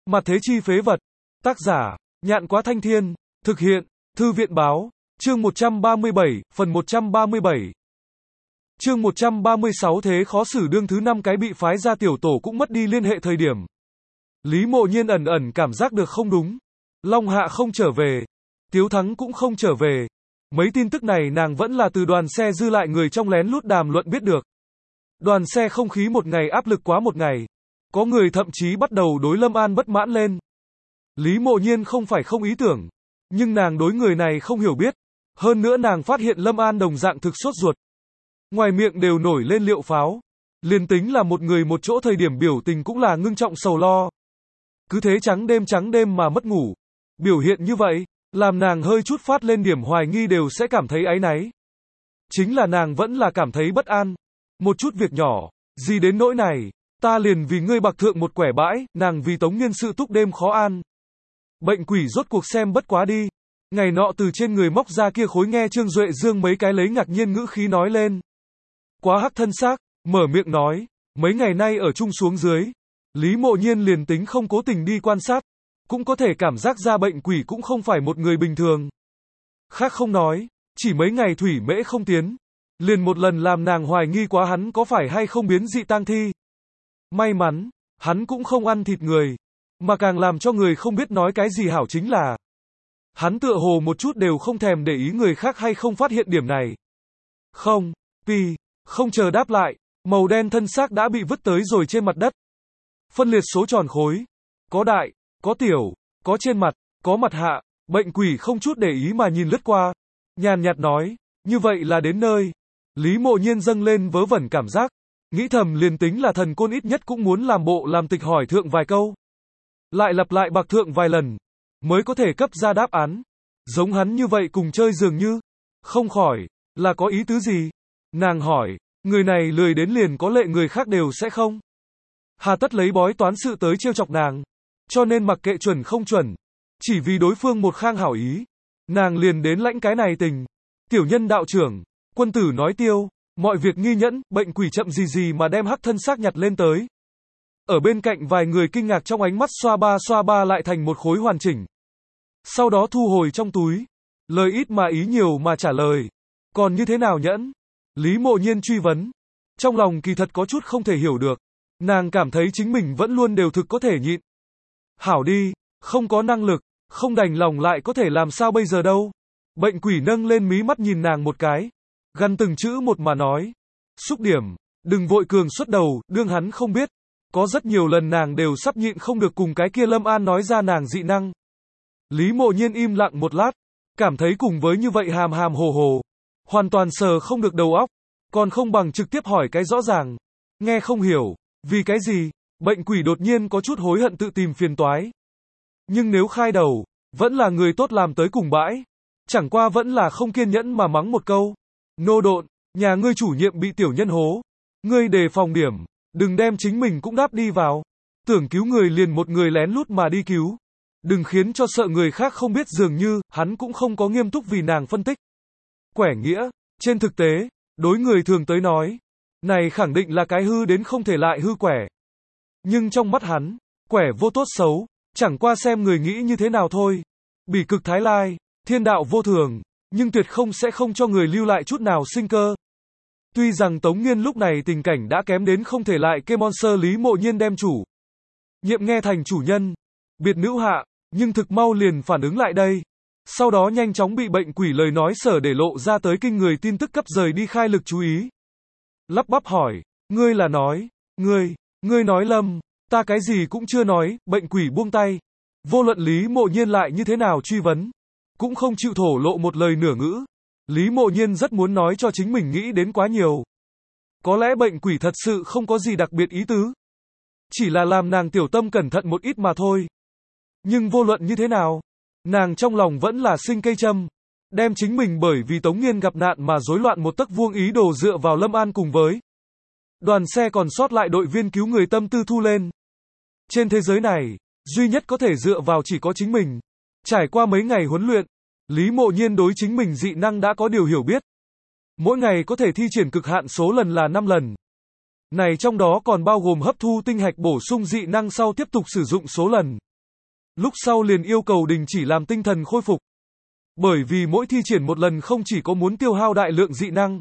Mặt thế chi phế vật. Tác giả, Nhạn Quá Thanh Thiên. Thực hiện, Thư viện báo. Chương 137, phần 137. Chương 136 thế khó xử đương thứ 5 cái bị phái ra tiểu tổ cũng mất đi liên hệ thời điểm. Lý Mộ Nhiên ẩn ẩn cảm giác được không đúng. Long Hạ không trở về. Tiếu Thắng cũng không trở về. Mấy tin tức này nàng vẫn là từ đoàn xe dư lại người trong lén lút đàm luận biết được. Đoàn xe không khí một ngày áp lực quá một ngày. Có người thậm chí bắt đầu đối Lâm An bất mãn lên. Lý Mộ Nhiên không phải không ý tưởng. Nhưng nàng đối người này không hiểu biết. Hơn nữa nàng phát hiện Lâm An đồng dạng thực sốt ruột. Ngoài miệng đều nổi lên liệu pháo. Liền tính là một người một chỗ thời điểm biểu tình cũng là ngưng trọng sầu lo. Cứ thế trắng đêm mà mất ngủ. Biểu hiện như vậy, làm nàng hơi chút phát lên điểm hoài nghi đều sẽ cảm thấy áy náy. Chính là nàng vẫn là cảm thấy bất an. Một chút việc nhỏ, gì đến nỗi này, ta liền vì ngươi bạc thượng một quẻ bãi, nàng vì Tống Nghiên sự túc đêm khó an. Bệnh quỷ rốt cuộc xem bất quá đi. Ngày nọ từ trên người móc ra kia khối nghe Trương Duệ Dương mấy cái lấy ngạc nhiên ngữ khí nói lên. Quá hắc thân xác, mở miệng nói, mấy ngày nay ở chung xuống dưới. Lý Mộ Nhiên liền tính không cố tình đi quan sát, cũng có thể cảm giác ra bệnh quỷ cũng không phải một người bình thường. Khác không nói, chỉ mấy ngày thủy mễ không tiến, liền một lần làm nàng hoài nghi quá hắn có phải hay không biến dị tang thi. May mắn, hắn cũng không ăn thịt người, mà càng làm cho người không biết nói cái gì hảo chính là hắn tựa hồ một chút đều không thèm để ý người khác hay không phát hiện điểm này. Không, không chờ đáp lại, màu đen thân xác đã bị vứt tới rồi trên mặt đất. Phân liệt số tròn khối, có đại, có tiểu, có trên mặt, có mặt hạ, bệnh quỷ không chút để ý mà nhìn lướt qua, nhàn nhạt nói, như vậy là đến nơi. Lý Mộ Nhiên dâng lên vớ vẩn cảm giác, nghĩ thầm liền tính là thần côn ít nhất cũng muốn làm bộ làm tịch hỏi thượng vài câu. Lại lặp lại bạc thượng vài lần, mới có thể cấp ra đáp án. Giống hắn như vậy cùng chơi dường như, không khỏi, là có ý tứ gì? Nàng hỏi, người này lười đến liền có lệ người khác đều sẽ không. Hà tất lấy bói toán sự tới trêu chọc nàng, cho nên mặc kệ chuẩn không chuẩn, chỉ vì đối phương một khang hảo ý, nàng liền đến lãnh cái này tình. Tiểu Nhân đạo trưởng, quân tử nói tiêu, mọi việc nghi nhẫn, bệnh quỷ chậm gì mà đem hắc thân xác nhặt lên tới. Ở bên cạnh vài người kinh ngạc trong ánh mắt xoa ba lại thành một khối hoàn chỉnh. Sau đó thu hồi trong túi, lời ít mà ý nhiều mà trả lời. Còn như thế nào nhẫn? Lý Mộ Nhiên truy vấn. Trong lòng kỳ thật có chút không thể hiểu được. Nàng cảm thấy chính mình vẫn luôn đều thực có thể nhịn. Hảo đi, không có năng lực, không đành lòng lại có thể làm sao bây giờ đâu. Bệnh quỷ nâng lên mí mắt nhìn nàng một cái. Gằn từng chữ một mà nói. Xúc điểm, đừng vội cường xuất đầu, đương hắn không biết. Có rất nhiều lần nàng đều sắp nhịn không được cùng cái kia Lâm An nói ra nàng dị năng. Lý Mộ Nhiên im lặng một lát, cảm thấy cùng với như vậy hàm hồ, hoàn toàn sờ không được đầu óc, còn không bằng trực tiếp hỏi cái rõ ràng. Nghe không hiểu, vì cái gì? Bệnh quỷ đột nhiên có chút hối hận tự tìm phiền toái. Nhưng nếu khai đầu, vẫn là người tốt làm tới cùng bãi, chẳng qua vẫn là không kiên nhẫn mà mắng một câu. Nô độn, nhà ngươi chủ nhiệm bị tiểu nhân hố, ngươi đề phòng điểm, đừng đem chính mình cũng đáp đi vào. Tưởng cứu người liền một người lén lút mà đi cứu. Đừng khiến cho sợ người khác không biết dường như, hắn cũng không có nghiêm túc vì nàng phân tích. Quẻ nghĩa, trên thực tế, đối người thường tới nói, này khẳng định là cái hư đến không thể lại hư quẻ. Nhưng trong mắt hắn, quẻ vô tốt xấu, chẳng qua xem người nghĩ như thế nào thôi. Bỉ cực thái lai, thiên đạo vô thường, nhưng tuyệt không sẽ không cho người lưu lại chút nào sinh cơ. Tuy rằng Tống Nghiên lúc này tình cảnh đã kém đến không thể lại kê monster Lý Mộ Nhiên đem chủ nhiệm nghe thành chủ nhân, biệt nữ hạ, nhưng thực mau liền phản ứng lại đây. Sau đó nhanh chóng bị bệnh quỷ lời nói sở để lộ ra tới kinh người tin tức cấp rời đi khai lực chú ý. Lắp bắp hỏi, ngươi là nói, ngươi nói Lâm, ta cái gì cũng chưa nói, bệnh quỷ buông tay. Vô luận Lý Mộ Nhiên lại như thế nào truy vấn, cũng không chịu thổ lộ một lời nửa ngữ. Lý Mộ Nhiên rất muốn nói cho chính mình nghĩ đến quá nhiều. Có lẽ bệnh quỷ thật sự không có gì đặc biệt ý tứ. Chỉ là làm nàng tiểu tâm cẩn thận một ít mà thôi. Nhưng vô luận như thế nào, nàng trong lòng vẫn là sinh cây châm. Đem chính mình bởi vì Tống Nghiên gặp nạn mà rối loạn một tấc vuông ý đồ dựa vào Lâm An cùng với đoàn xe còn sót lại đội viên cứu người tâm tư thu lên. Trên thế giới này, duy nhất có thể dựa vào chỉ có chính mình. Trải qua mấy ngày huấn luyện, Lý Mộ Nhiên đối chính mình dị năng đã có điều hiểu biết. Mỗi ngày có thể thi triển cực hạn số lần là 5 lần. Này trong đó còn bao gồm hấp thu tinh hạch bổ sung dị năng sau tiếp tục sử dụng số lần. lúc sau liền yêu cầu đình chỉ làm tinh thần khôi phục. Bởi vì mỗi thi triển một lần không chỉ có muốn tiêu hao đại lượng dị năng,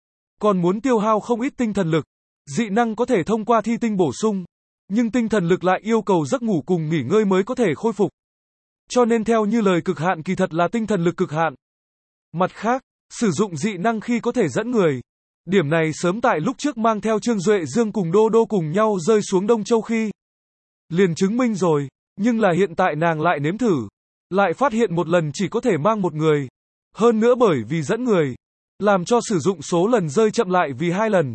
còn muốn tiêu hao không ít tinh thần lực. Dị năng có thể thông qua thi tinh bổ sung, nhưng tinh thần lực lại yêu cầu giấc ngủ cùng nghỉ ngơi mới có thể khôi phục. Cho nên theo như lời cực hạn kỳ thật là tinh thần lực cực hạn. Mặt khác, sử dụng dị năng khi có thể dẫn người. Điểm này sớm tại lúc trước mang theo Trương Duệ Dương cùng Đô Đô cùng nhau rơi xuống Đông Châu khi liền chứng minh rồi, nhưng là hiện tại nàng lại nếm thử, lại phát hiện một lần chỉ có thể mang một người. Hơn nữa bởi vì dẫn người, làm cho sử dụng số lần rơi chậm lại vì 2 lần.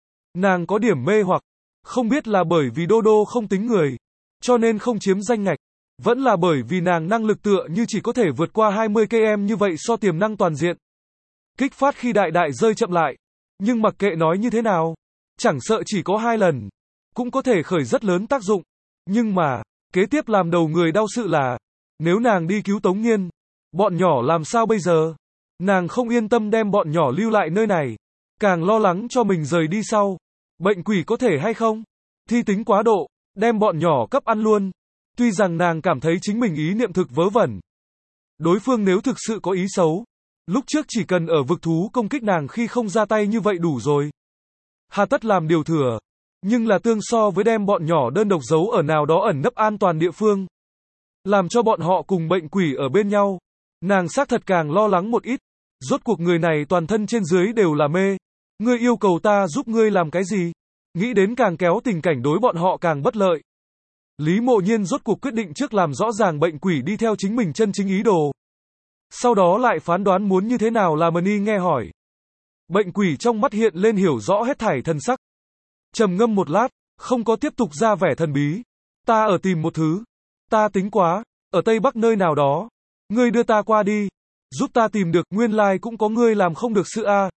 Nàng có điểm mê hoặc, không biết là bởi vì Đô Đô không tính người, cho nên không chiếm danh ngạch, vẫn là bởi vì nàng năng lực tựa như chỉ có thể vượt qua 20 km như vậy so tiềm năng toàn diện. Kích phát khi đại đại rơi chậm lại, nhưng mặc kệ nói như thế nào, chẳng sợ chỉ có 2 lần, cũng có thể khởi rất lớn tác dụng. Nhưng mà, kế tiếp làm đầu người đau sự là, nếu nàng đi cứu Tống Nghiên, bọn nhỏ làm sao bây giờ? Nàng không yên tâm đem bọn nhỏ lưu lại nơi này, càng lo lắng cho mình rời đi sau. Bệnh quỷ có thể hay không? Thi tính quá độ, đem bọn nhỏ cấp ăn luôn. Tuy rằng nàng cảm thấy chính mình ý niệm thực vớ vẩn. Đối phương nếu thực sự có ý xấu, lúc trước chỉ cần ở vực thú công kích nàng khi không ra tay như vậy đủ rồi. Hà tất làm điều thừa, nhưng là tương so với đem bọn nhỏ đơn độc giấu ở nào đó ẩn nấp an toàn địa phương, làm cho bọn họ cùng bệnh quỷ ở bên nhau, nàng xác thật càng lo lắng một ít. Rốt cuộc người này toàn thân trên dưới đều là mê. Ngươi yêu cầu ta giúp ngươi làm cái gì? Nghĩ đến càng kéo tình cảnh đối bọn họ càng bất lợi. Lý Mộ Nhiên rốt cuộc quyết định trước làm rõ ràng bệnh quỷ đi theo chính mình chân chính ý đồ. Sau đó lại phán đoán muốn như thế nào là Mani nghe hỏi. Bệnh quỷ trong mắt hiện lên hiểu rõ hết thảy thần sắc. Trầm ngâm một lát, không có tiếp tục ra vẻ thần bí. Ta ở tìm một thứ. Ta tính quá, ở Tây Bắc nơi nào đó. Ngươi đưa ta qua đi. Giúp ta tìm được, nguyên lai cũng có ngươi làm không được sự a.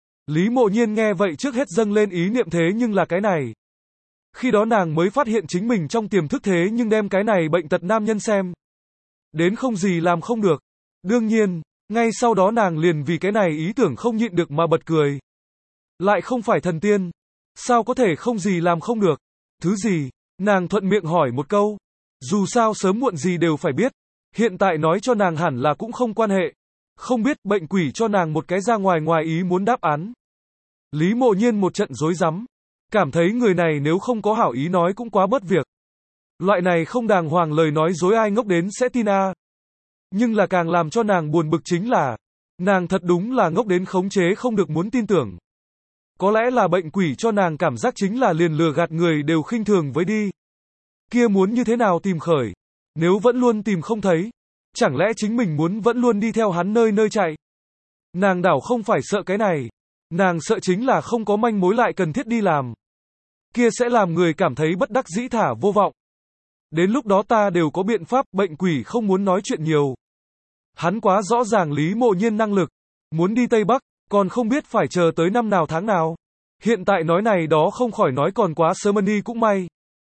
Lý Mộ Nhiên nghe vậy trước hết dâng lên ý niệm thế nhưng là cái này. Khi đó nàng mới phát hiện chính mình trong tiềm thức thế nhưng đem cái này bệnh tật nam nhân xem đến không gì làm không được. Đương nhiên, ngay sau đó nàng liền vì cái này ý tưởng không nhịn được mà bật cười. Lại không phải thần tiên, sao có thể không gì làm không được? Thứ gì? Nàng thuận miệng hỏi một câu. Dù sao sớm muộn gì đều phải biết. Hiện tại nói cho nàng hẳn là cũng không quan hệ. Không biết, bệnh quỷ cho nàng một cái ra ngoài ý muốn đáp án. Lý Mộ Nhiên một trận rối rắm, cảm thấy người này nếu không có hảo ý nói cũng quá bất việc. Loại này không đàng hoàng lời nói dối ai ngốc đến sẽ tin a. Nhưng là càng làm cho nàng buồn bực chính là, nàng thật đúng là ngốc đến khống chế không được muốn tin tưởng. Có lẽ là bệnh quỷ cho nàng cảm giác chính là liền lừa gạt người đều khinh thường với đi. Kia muốn như thế nào tìm khởi? Nếu vẫn luôn tìm không thấy, chẳng lẽ chính mình muốn vẫn luôn đi theo hắn nơi nơi chạy? Nàng đảo không phải sợ cái này. Nàng sợ chính là không có manh mối lại cần thiết đi làm. Kia sẽ làm người cảm thấy bất đắc dĩ thả vô vọng. Đến lúc đó ta đều có biện pháp, bệnh quỷ không muốn nói chuyện nhiều. Hắn quá rõ ràng Lý Mộ Nhiên năng lực. Muốn đi Tây Bắc, còn không biết phải chờ tới năm nào tháng nào. Hiện tại nói này đó không khỏi nói còn quá sớm đi cũng may.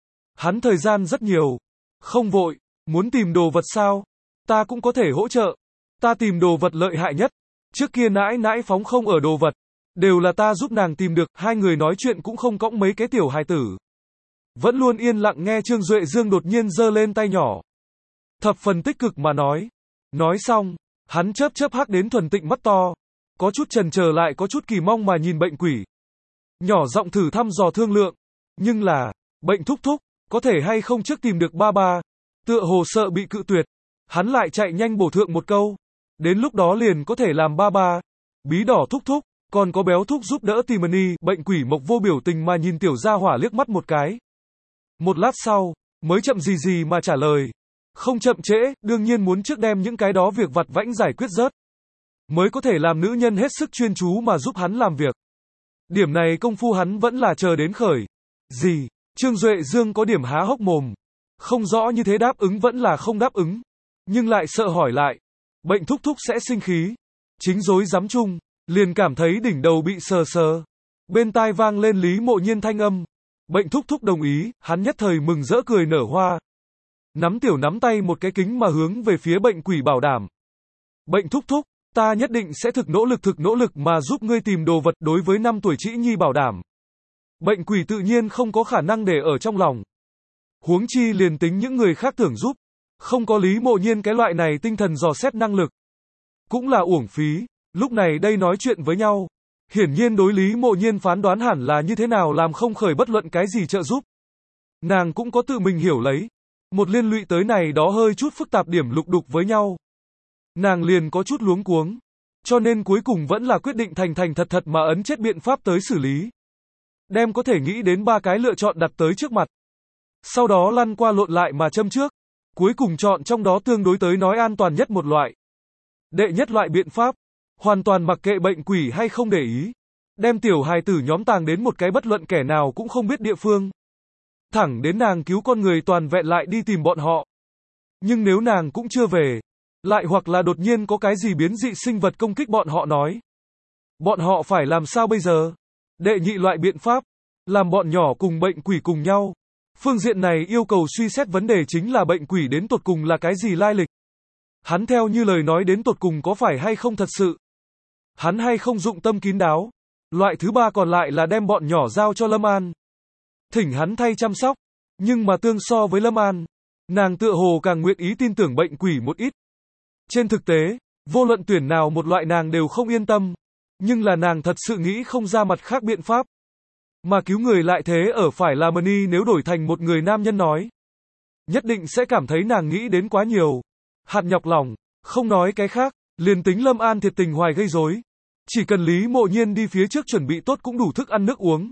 Hắn thời gian rất nhiều. Không vội, muốn tìm đồ vật sao? Ta cũng có thể hỗ trợ. Ta tìm đồ vật lợi hại nhất. Trước kia nãi nãi phóng không ở đồ vật. Đều là ta giúp nàng tìm được, hai người nói chuyện cũng không cõng mấy cái tiểu hài tử. Vẫn luôn yên lặng nghe Trương Duệ Dương đột nhiên giơ lên tay nhỏ. Thập phần tích cực mà nói. Nói xong, hắn chớp chớp hắc đến thuần tịnh mắt to. Có chút chần chờ lại có chút kỳ mong mà nhìn bệnh quỷ. Nhỏ giọng thử thăm dò thương lượng. Nhưng là, bệnh thúc thúc, có thể hay không trước tìm được ba ba. Tựa hồ sợ bị cự tuyệt. Hắn lại chạy nhanh bổ thượng một câu. Đến lúc đó liền có thể làm ba ba. Bí đỏ thúc thúc. Còn có béo thúc giúp đỡ Timony, bệnh quỷ mộc vô biểu tình mà nhìn tiểu gia hỏa liếc mắt một cái. Một lát sau, mới chậm gì mà trả lời. Không chậm trễ, đương nhiên muốn trước đem những cái đó việc vặt vãnh giải quyết rớt. Mới có thể làm nữ nhân hết sức chuyên chú mà giúp hắn làm việc. Điểm này công phu hắn vẫn là chờ đến khởi. Gì? Trương Duệ Dương có điểm há hốc mồm. Không rõ như thế đáp ứng vẫn là không đáp ứng. Nhưng lại sợ hỏi lại. Bệnh thúc thúc sẽ sinh khí. Chính rối rắm chung. Liền cảm thấy đỉnh đầu bị sờ sờ. Bên tai vang lên Lý Mộ Nhiên thanh âm. Bệnh thúc thúc đồng ý, hắn nhất thời mừng rỡ cười nở hoa. Nắm tay một cái kính mà hướng về phía bệnh quỷ bảo đảm. Bệnh thúc thúc, ta nhất định sẽ thực nỗ lực mà giúp ngươi tìm đồ vật đối với 5 tuổi Trĩ Nhi bảo đảm. Bệnh quỷ tự nhiên không có khả năng để ở trong lòng. Huống chi liền tính những người khác tưởng giúp. Không có Lý Mộ Nhiên cái loại này tinh thần dò xét năng lực. Cũng là uổng phí, lúc này đây nói chuyện với nhau. Hiển nhiên đối Lý Mộ Nhiên phán đoán hẳn là như thế nào làm không khởi bất luận cái gì trợ giúp. Nàng cũng có tự mình hiểu lấy. Một liên lụy tới này đó hơi chút phức tạp điểm lục đục với nhau. Nàng liền có chút luống cuống. Cho nên cuối cùng vẫn là quyết định thành thành thật thật mà ấn chết biện pháp tới xử lý. Đem có thể nghĩ đến 3 cái lựa chọn đặt tới trước mặt. Sau đó lăn qua lộn lại mà châm trước. Cuối cùng chọn trong đó tương đối tới nói an toàn nhất một loại. Đệ nhất loại biện pháp. Hoàn toàn mặc kệ bệnh quỷ hay không để ý. Đem tiểu hài tử nhóm tàng đến một cái bất luận kẻ nào cũng không biết địa phương. Thẳng đến nàng cứu con người toàn vẹn lại đi tìm bọn họ. Nhưng nếu nàng cũng chưa về. Lại hoặc là đột nhiên có cái gì biến dị sinh vật công kích bọn họ nói. Bọn họ phải làm sao bây giờ? Đệ nhị loại biện pháp. Làm bọn nhỏ cùng bệnh quỷ cùng nhau. Phương diện này yêu cầu suy xét vấn đề chính là bệnh quỷ đến tột cùng là cái gì lai lịch. Hắn theo như lời nói đến tột cùng có phải hay không thật sự. Hắn hay không dụng tâm kín đáo. Loại thứ ba còn lại là đem bọn nhỏ giao cho Lâm An. Thỉnh hắn thay chăm sóc. Nhưng mà tương so với Lâm An, nàng tựa hồ càng nguyện ý tin tưởng bệnh quỷ một ít. Trên thực tế, vô luận tuyển nào một loại nàng đều không yên tâm. Nhưng là nàng thật sự nghĩ không ra mặt khác biện pháp. Mà cứu người lại thế ở phải là Mani nếu đổi thành một người nam nhân nói. Nhất định sẽ cảm thấy nàng nghĩ đến quá nhiều. Hạt nhọc lòng, không nói cái khác, liền tính Lâm An thiệt tình hoài gây rối. Chỉ cần Lý Mộ Nhiên đi phía trước chuẩn bị tốt cũng đủ thức ăn nước uống.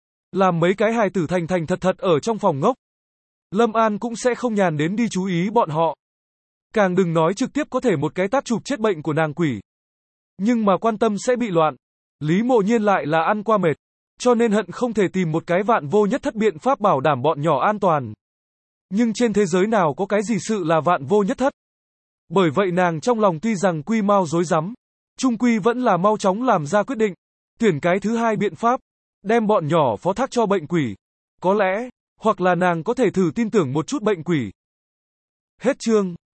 Làm mấy cái hài tử thành thành thật thật ở trong phòng ngốc. Lâm An cũng sẽ không nhàn đến đi chú ý bọn họ. Càng đừng nói trực tiếp có thể một cái tát chụp chết bệnh của nàng quỷ. Nhưng mà quan tâm sẽ bị loạn. Lý Mộ Nhiên lại là ăn qua mệt. Cho nên hận không thể tìm một cái vạn vô nhất thất biện pháp bảo đảm bọn nhỏ an toàn. Nhưng trên thế giới nào có cái gì sự là vạn vô nhất thất. Bởi vậy nàng trong lòng tuy rằng quy mau rối rắm, chung quy vẫn là mau chóng làm ra quyết định. Tuyển cái thứ hai biện pháp. Đem bọn nhỏ phó thác cho bệnh quỷ. Có lẽ, hoặc là nàng có thể thử tin tưởng một chút bệnh quỷ. Hết chương.